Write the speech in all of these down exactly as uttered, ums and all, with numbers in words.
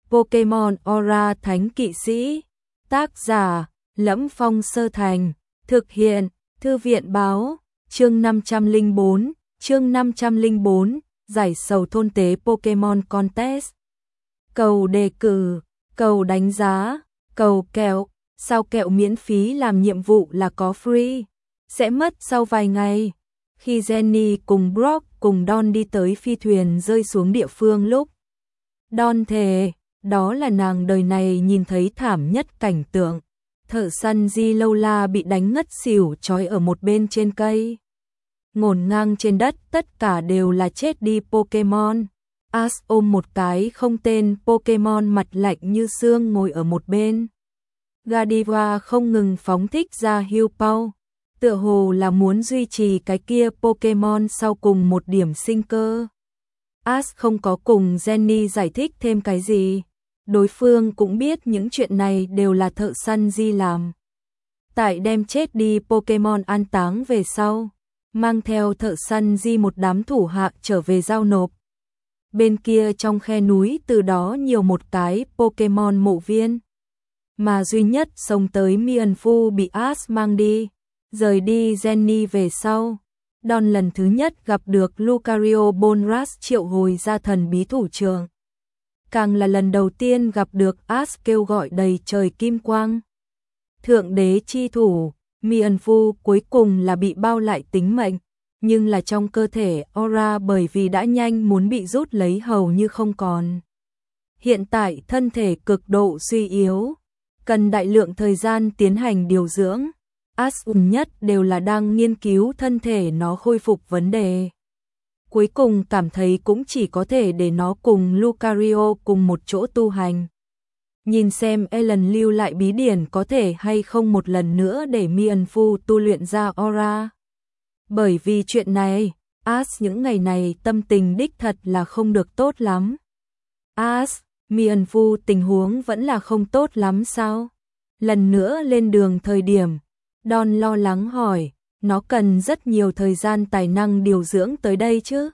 Pokemon Aura Thánh Kỵ Sĩ. Tác giả: Lẫm Phong Sơ Thành. Thực hiện: Thư viện báo. Chương năm trăm lẻ bốn, chương năm trăm lẻ bốn, giải sầu thôn tế Pokemon Contest. Cầu đề cử, cầu đánh giá, cầu kẹo, sao kẹo miễn phí làm nhiệm vụ là có free, sẽ mất sau vài ngày. Khi Jenny cùng Brock cùng Don đi tới phi thuyền rơi xuống địa phương lúc Don thề, đó là nàng đời này nhìn thấy thảm nhất cảnh tượng. Thợ săn Di Lâu La bị đánh ngất xỉu trói ở một bên trên cây. Ngổn ngang trên đất tất cả đều là chết đi Pokemon. Ash ôm một cái không tên Pokemon mặt lạnh như xương ngồi ở một bên. Godiva không ngừng phóng thích ra Hưu Pao, tựa hồ là muốn duy trì cái kia Pokemon sau cùng một điểm sinh cơ. Ash không có cùng Jenny giải thích thêm cái gì. Đối phương cũng biết những chuyện này đều là thợ săn Di làm. Tại đem chết đi Pokemon an táng về sau, mang theo thợ săn Di một đám thủ hạ trở về giao nộp. Bên kia trong khe núi từ đó nhiều một cái Pokemon mộ viên. Mà duy nhất sống tới Mienfoo bị Ash mang đi, rời đi Jenny về sau. Don lần thứ nhất gặp được Lucario Bonras triệu hồi ra thần bí thủ trưởng. Càng là lần đầu tiên gặp được Ash kêu gọi đầy trời kim quang. Thượng đế chi thủ, Mienfoo cuối cùng là bị bao lại tính mệnh, nhưng là trong cơ thể Aura bởi vì đã nhanh muốn bị rút lấy hầu như không còn. Hiện tại thân thể cực độ suy yếu, cần đại lượng thời gian tiến hành điều dưỡng. Ash nhất đều là đang nghiên cứu thân thể nó khôi phục vấn đề. Cuối cùng cảm thấy cũng chỉ có thể để nó cùng Lucario cùng một chỗ tu hành. Nhìn xem Ellen lưu lại bí điển có thể hay không một lần nữa để Mienfoo tu luyện ra Aura. Bởi vì chuyện này, Ash những ngày này tâm tình đích thật là không được tốt lắm. Ash, Mienfoo tình huống vẫn là không tốt lắm sao? Lần nữa lên đường thời điểm, Don lo lắng hỏi, nó cần rất nhiều thời gian tài năng điều dưỡng tới đây chứ?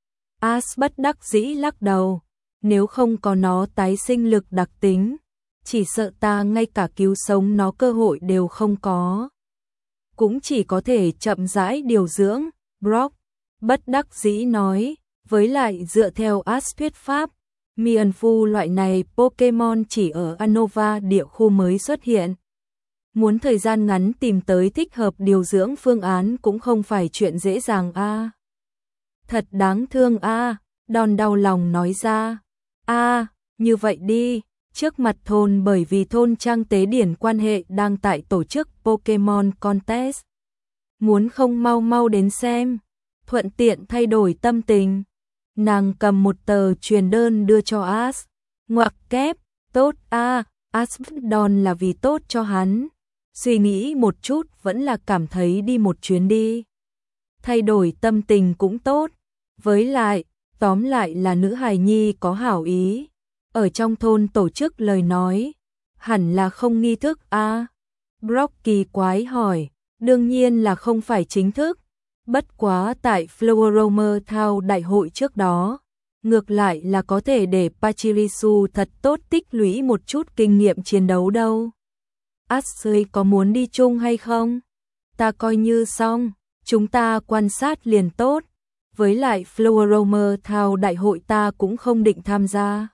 Ash bất đắc dĩ lắc đầu, nếu không có nó tái sinh lực đặc tính, chỉ sợ ta ngay cả cứu sống nó cơ hội đều không có. Cũng chỉ có thể chậm rãi điều dưỡng, Brock bất đắc dĩ nói, với lại dựa theo Ash thuyết pháp, Mienfoo loại này Pokemon chỉ ở Unova địa khu mới xuất hiện. Muốn thời gian ngắn tìm tới thích hợp điều dưỡng phương án cũng không phải chuyện dễ dàng a. À. Thật đáng thương a, à, Don đau lòng nói ra. A, à, như vậy đi, trước mặt thôn bởi vì thôn trang tế điển quan hệ đang tại tổ chức Pokemon Contest. Muốn không mau mau đến xem, thuận tiện thay đổi tâm tình. Nàng cầm một tờ truyền đơn đưa cho Ash, ngoặc kép, tốt a, à, Ash Don là vì tốt cho hắn. Suy nghĩ một chút vẫn là cảm thấy đi một chuyến đi. Thay đổi tâm tình cũng tốt. Với lại, tóm lại là nữ hài nhi có hảo ý. Ở trong thôn tổ chức lời nói, hẳn là không nghi thức a. À? Brock kỳ quái hỏi, đương nhiên là không phải chính thức. Bất quá tại Flower Town đại hội trước đó, ngược lại là có thể để Pachirisu thật tốt tích lũy một chút kinh nghiệm chiến đấu đâu. Ashley có muốn đi chung hay không? Ta coi như xong, chúng ta quan sát liền tốt. Với lại Flower Town đại hội ta cũng không định tham gia.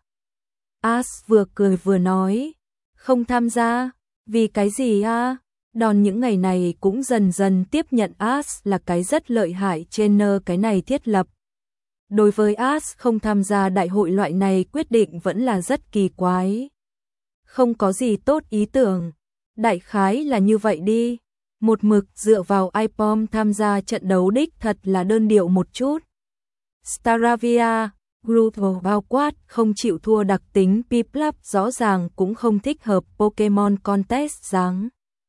Ash vừa cười vừa nói, không tham gia, vì cái gì a? Đòn những ngày này cũng dần dần tiếp nhận Ash là cái rất lợi hại trên cái này thiết lập. Đối với Ash không tham gia đại hội loại này quyết định vẫn là rất kỳ quái. Không có gì tốt ý tưởng. Đại khái là như vậy đi, một mực dựa vào iPom tham gia trận đấu đích thật là đơn điệu một chút. Staravia, Groove bao quát không chịu thua đặc tính Piplup rõ ràng cũng không thích hợp Pokemon Contest dáng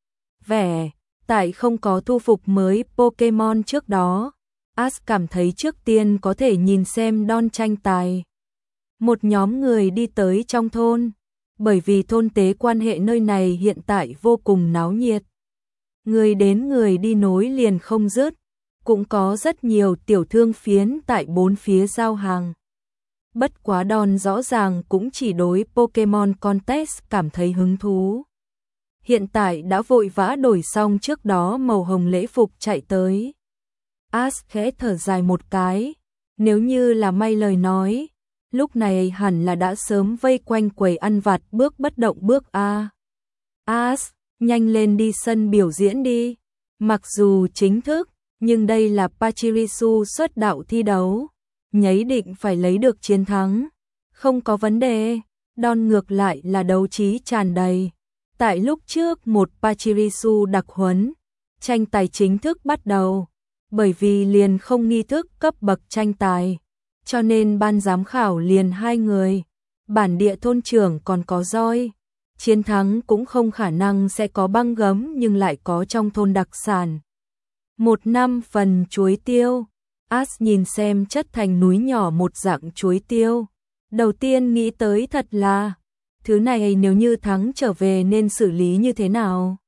vẻ. Tại không có thu phục mới Pokemon trước đó, Ash cảm thấy trước tiên có thể nhìn xem Don tranh tài. Một nhóm người đi tới trong thôn. Bởi vì thôn tế quan hệ nơi này hiện tại vô cùng náo nhiệt. Người đến người đi nối liền không dứt, cũng có rất nhiều tiểu thương phiến tại bốn phía giao hàng. Bất quá Don rõ ràng cũng chỉ đối Pokemon Contest cảm thấy hứng thú. Hiện tại đã vội vã đổi xong trước đó màu hồng lễ phục chạy tới. Ash khẽ thở dài một cái, nếu như là may lời nói, lúc này hẳn là đã sớm vây quanh quầy ăn vặt bước bất động bước a. Ash, nhanh lên đi sân biểu diễn đi. Mặc dù chính thức, nhưng đây là Pachirisu xuất đạo thi đấu, nhấy định phải lấy được chiến thắng. Không có vấn đề, Don ngược lại là đấu trí tràn đầy. Tại lúc trước một Pachirisu đặc huấn, tranh tài chính thức bắt đầu, bởi vì liền không nghi thức cấp bậc tranh tài, cho nên ban giám khảo liền hai người, bản địa thôn trưởng còn có roi. Chiến thắng cũng không khả năng sẽ có băng gấm nhưng lại có trong thôn đặc sản. Một năm phần chuối tiêu, Ash nhìn xem chất thành núi nhỏ một dạng chuối tiêu. Đầu tiên nghĩ tới thật là, thứ này nếu như thắng trở về nên xử lý như thế nào?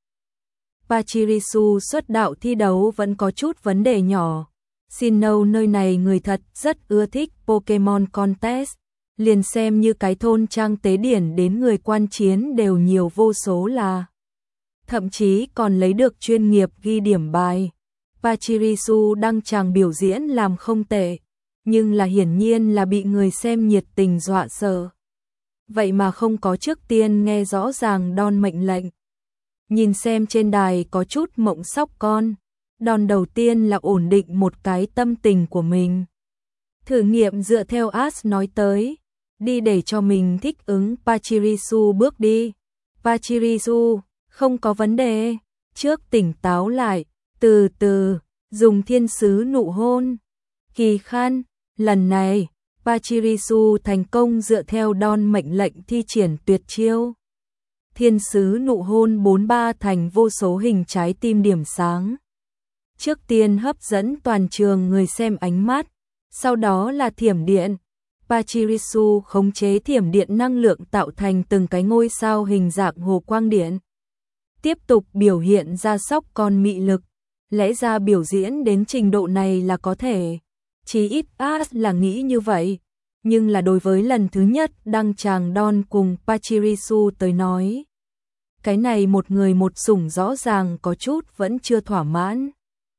Pachirisu xuất đạo thi đấu vẫn có chút vấn đề nhỏ. Sinnoh nơi này người thật rất ưa thích Pokemon Contest. Liền xem như cái thôn trang tế điển đến người quan chiến đều nhiều vô số là. Thậm chí còn lấy được chuyên nghiệp ghi điểm bài. Pachirisu đăng tràng biểu diễn làm không tệ, nhưng là hiển nhiên là bị người xem nhiệt tình dọa sợ. Vậy mà không có trước tiên nghe rõ ràng Don mệnh lệnh. Nhìn xem trên đài có chút mộng sóc con, Don đầu tiên là ổn định một cái tâm tình của mình. Thử nghiệm dựa theo Ash nói tới, đi để cho mình thích ứng Pachirisu bước đi. Pachirisu, không có vấn đề, trước tỉnh táo lại, từ từ, dùng thiên sứ nụ hôn. Kỳ khan, lần này, Pachirisu thành công dựa theo Don mệnh lệnh thi triển tuyệt chiêu. Thiên sứ nụ hôn bốn ba thành vô số hình trái tim điểm sáng. Trước tiên hấp dẫn toàn trường người xem ánh mắt, sau đó là thiểm điện. Pachirisu khống chế thiểm điện năng lượng tạo thành từng cái ngôi sao hình dạng hồ quang điện. Tiếp tục biểu hiện ra sóc con mị lực. Lẽ ra biểu diễn đến trình độ này là có thể. Chí ít Ash là nghĩ như vậy. Nhưng là đối với lần thứ nhất đăng tràng Don cùng Pachirisu tới nói. Cái này một người một sủng rõ ràng có chút vẫn chưa thỏa mãn.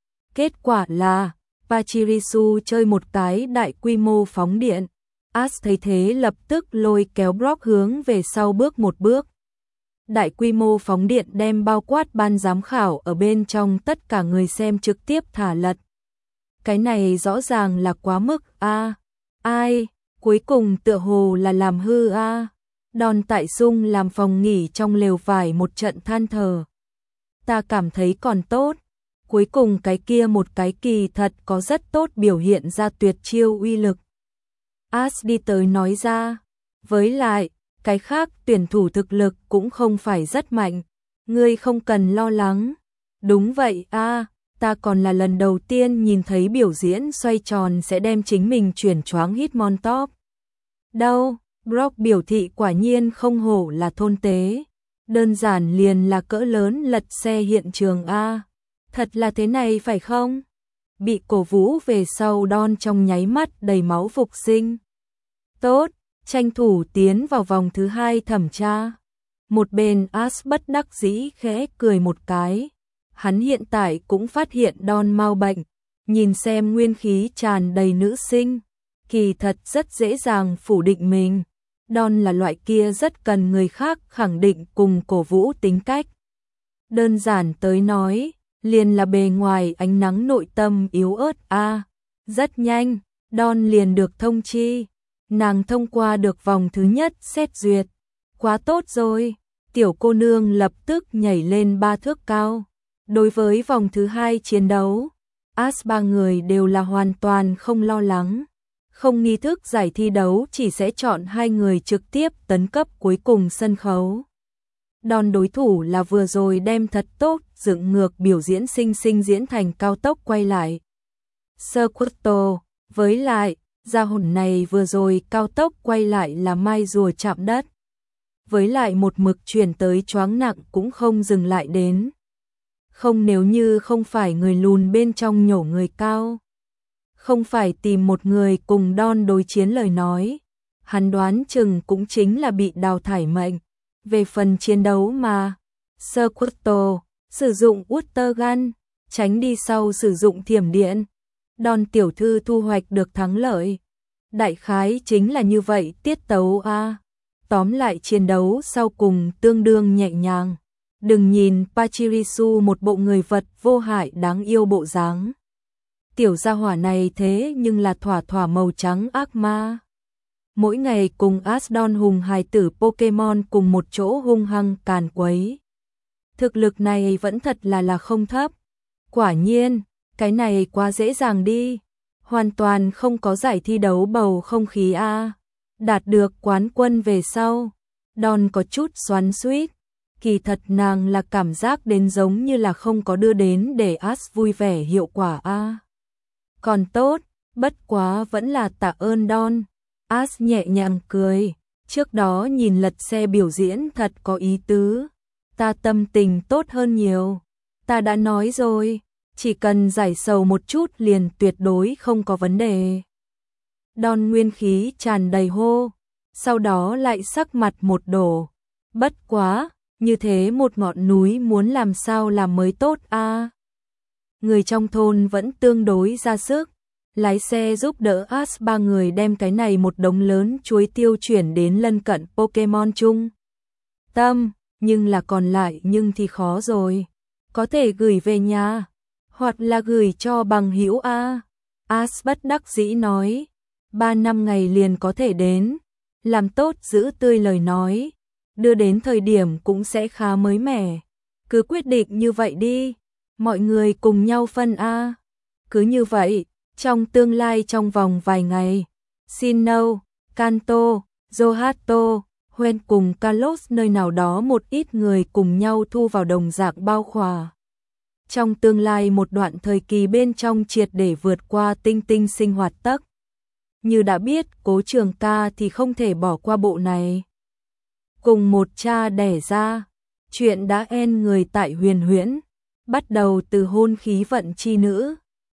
Kết quả là Pachirisu chơi một cái đại quy mô phóng điện. Ash thấy thế lập tức lôi kéo Brock hướng về sau bước một bước. Đại quy mô phóng điện đem bao quát ban giám khảo ở bên trong tất cả người xem trực tiếp thả lật. Cái này rõ ràng là quá mức a. À, ai, cuối cùng tựa hồ là làm hư a. À. Don tại Dung làm phòng nghỉ trong lều vải một trận than thở. Ta cảm thấy còn tốt. Cuối cùng cái kia một cái kỳ thật có rất tốt biểu hiện ra tuyệt chiêu uy lực. Ash đi tới nói ra. Với lại, cái khác tuyển thủ thực lực cũng không phải rất mạnh. Ngươi không cần lo lắng. Đúng vậy a, à, ta còn là lần đầu tiên nhìn thấy biểu diễn xoay tròn sẽ đem chính mình chuyển choáng Hitmontop. Đâu, Brock biểu thị quả nhiên không hổ là thôn tế. Đơn giản liền là cỡ lớn lật xe hiện trường a. Thật là thế này phải không? Bị cổ vũ về sau Don trong nháy mắt đầy máu phục sinh. Tốt, tranh thủ tiến vào vòng thứ hai thẩm tra. Một bên Ash bất đắc dĩ khẽ cười một cái. Hắn hiện tại cũng phát hiện Don mau bệnh. Nhìn xem nguyên khí tràn đầy nữ sinh. Kỳ thật rất dễ dàng phủ định mình. Don là loại kia rất cần người khác khẳng định cùng cổ vũ tính cách. Đơn giản tới nói, liền là bề ngoài ánh nắng nội tâm yếu ớt a. À, rất nhanh, Don liền được thông chi. Nàng thông qua được vòng thứ nhất xét duyệt. Quá tốt rồi, tiểu cô nương lập tức nhảy lên ba thước cao. Đối với vòng thứ hai chiến đấu, Ash ba người đều là hoàn toàn không lo lắng. Không nghi thức giải thi đấu chỉ sẽ chọn hai người trực tiếp tấn cấp cuối cùng sân khấu. Đòn đối thủ là vừa rồi đem thật tốt dựng ngược biểu diễn sinh sinh diễn thành cao tốc quay lại. Circuito, với lại, gia hồn này vừa rồi cao tốc quay lại là mai rùa chạm đất. Với lại một mực chuyển tới choáng nặng cũng không dừng lại đến. Không nếu như không phải người lùn bên trong nhổ người cao. Không phải tìm một người cùng Don đối chiến lời nói, hắn đoán chừng cũng chính là bị đào thải mệnh. Về phần chiến đấu mà, Sir Quatto sử dụng Water Gun, tránh đi sau sử dụng thiểm điện. Don tiểu thư thu hoạch được thắng lợi. Đại khái chính là như vậy tiết tấu a. À. Tóm lại chiến đấu sau cùng tương đương nhẹ nhàng. Đừng nhìn Pachirisu một bộ người vật vô hại đáng yêu bộ dáng. Tiểu gia hỏa này thế nhưng là thỏa thỏa màu trắng ác ma. Mỗi ngày cùng Asdon hùng hài tử Pokemon cùng một chỗ hung hăng càn quấy. Thực lực này vẫn thật là là không thấp. Quả nhiên, cái này quá dễ dàng đi. Hoàn toàn không có giải thi đấu bầu không khí a. À. Đạt được quán quân về sau, Don có chút xoắn xuýt. Kỳ thật nàng là cảm giác đến giống như là không có đưa đến để As vui vẻ hiệu quả a. À. Còn tốt, bất quá vẫn là tạ ơn Don. As nhẹ nhàng cười, trước đó nhìn lật xe biểu diễn thật có ý tứ. Ta tâm tình tốt hơn nhiều. Ta đã nói rồi, chỉ cần giải sầu một chút liền tuyệt đối không có vấn đề. Don nguyên khí tràn đầy hô, sau đó lại sắc mặt một đổ. Bất quá, như thế một ngọn núi muốn làm sao làm mới tốt a. À. Người trong thôn vẫn tương đối ra sức, lái xe giúp đỡ As ba người đem cái này một đống lớn chuối tiêu chuyển đến lân cận Pokemon chung. Tâm, nhưng là còn lại nhưng thì khó rồi. Có thể gửi về nhà, hoặc là gửi cho bằng hữu a. As bất đắc dĩ nói, ba năm ngày liền có thể đến, làm tốt giữ tươi lời nói, đưa đến thời điểm cũng sẽ khá mới mẻ. Cứ quyết định như vậy đi, mọi người cùng nhau phân a. Cứ như vậy, trong tương lai trong vòng vài ngày, Sinnoh, Kanto, Johto, Hoenn cùng Kalos nơi nào đó một ít người cùng nhau thu vào đồng dạng bao khỏa. Trong tương lai một đoạn thời kỳ bên trong triệt để vượt qua tinh tinh sinh hoạt tắc. Như đã biết Cố Trường Ca thì không thể bỏ qua bộ này. Cùng một cha đẻ ra, chuyện đã en người tại huyền huyễn, bắt đầu từ hôn khí vận chi nữ.